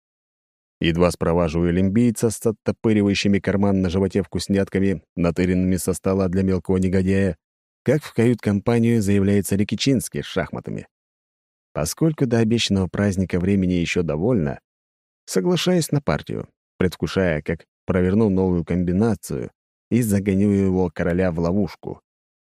Едва спроваживаю лимбийца с оттопыривающими карман на животе вкуснятками, натыренными со стола для мелкого негодяя, как в кают-компанию заявляется Рикичинский с шахматами. Поскольку до обещанного праздника времени еще довольно, соглашаюсь на партию, предвкушая, как проверну новую комбинацию и загоню его короля в ловушку.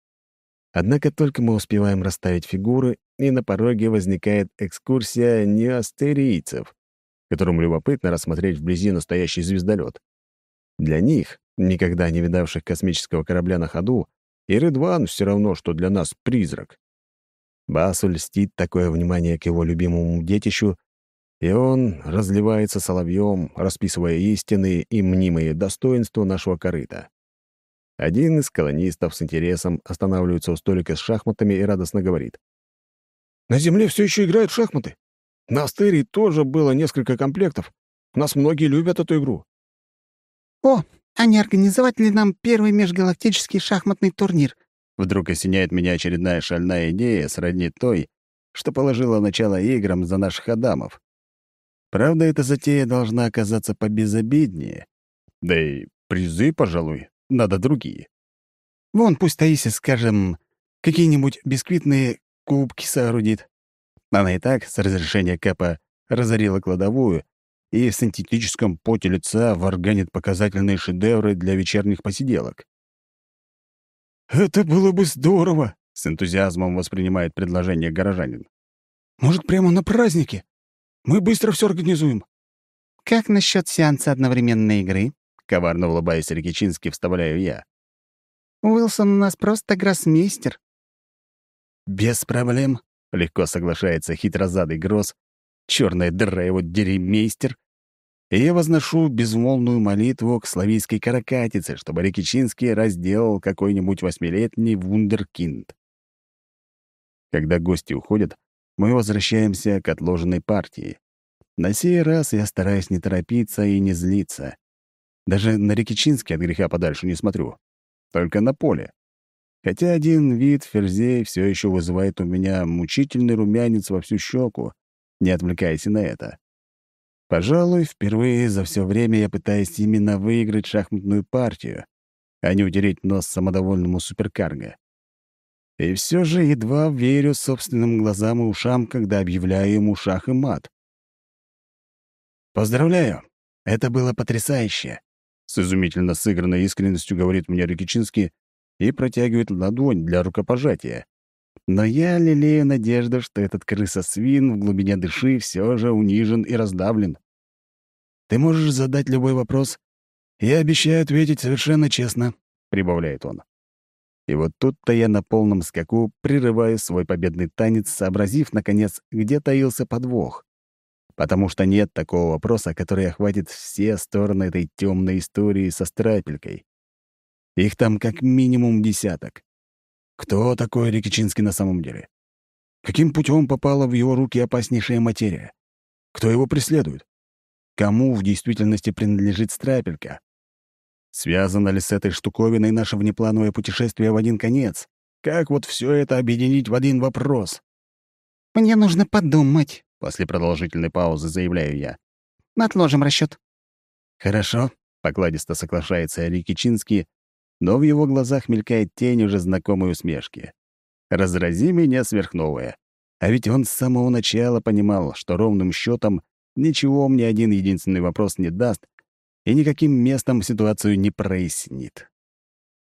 Однако только мы успеваем расставить фигуры, и на пороге возникает экскурсия неастерийцев, которым любопытно рассмотреть вблизи настоящий звездолет. Для них, никогда не видавших космического корабля на ходу, и Рыдван все равно, что для нас призрак. Басу льстит такое внимание к его любимому детищу, и он разливается соловьем, расписывая истинные и мнимые достоинства нашего корыта. Один из колонистов с интересом останавливается у столика с шахматами и радостно говорит. «На Земле все еще играют в шахматы. На Астерии тоже было несколько комплектов. У нас многие любят эту игру». «О, а не организовать ли нам первый межгалактический шахматный турнир?» Вдруг осеняет меня очередная шальная идея сродни той, что положила начало играм за наших адамов. Правда, эта затея должна оказаться побезобиднее. Да и призы, пожалуй, надо другие. Вон пусть Таисия, скажем, какие-нибудь бисквитные кубки соорудит. Она и так, с разрешения Кэпа, разорила кладовую и в синтетическом поте лица варганит показательные шедевры для вечерних посиделок. «Это было бы здорово!» — с энтузиазмом воспринимает предложение горожанин. «Может, прямо на празднике? Мы быстро все организуем». «Как насчет сеанса одновременной игры?» — коварно улыбаясь Рикичински, вставляю я. «Уилсон у нас просто гроссмейстер». «Без проблем», — легко соглашается хитрозадый Гросс, черная дыра его деремейстер, и я возношу безмолвную молитву к славийской каракатице, чтобы Рикичинский разделал какой-нибудь восьмилетний вундеркинд. Когда гости уходят, мы возвращаемся к отложенной партии. На сей раз я стараюсь не торопиться и не злиться. Даже на Рикичинский от греха подальше не смотрю. Только на поле. Хотя один вид ферзей все еще вызывает у меня мучительный румянец во всю щеку, не отвлекаясь и на это. Пожалуй, впервые за все время я пытаюсь именно выиграть шахматную партию, а не утереть нос самодовольному суперкарго. И все же едва верю собственным глазам и ушам, когда объявляю ему шах и мат. «Поздравляю! Это было потрясающе!» С изумительно сыгранной искренностью говорит мне Рикичинский и протягивает ладонь для рукопожатия. Но я лелею надежду, что этот крыса-свин в глубине души все же унижен и раздавлен. «Ты можешь задать любой вопрос. Я обещаю ответить совершенно честно», — прибавляет он. И вот тут-то я на полном скаку прерываю свой победный танец, сообразив, наконец, где таился подвох. Потому что нет такого вопроса, который охватит все стороны этой темной истории со Страпелькой. Их там как минимум десяток. Кто такой Рикичинский на самом деле? Каким путем попала в его руки опаснейшая материя? Кто его преследует? Кому в действительности принадлежит Страпелька? Связано ли с этой штуковиной наше внеплановое путешествие в один конец? Как вот все это объединить в один вопрос? «Мне нужно подумать», — После продолжительной паузы заявляю я. «Отложим расчет. «Хорошо», — покладисто соглашается Рикичинский, но в его глазах мелькает тень уже знакомой усмешки. «Разрази меня сверхновая». А ведь он с самого начала понимал, что ровным счетом ничего мне один единственный вопрос не даст и никаким местом ситуацию не прояснит.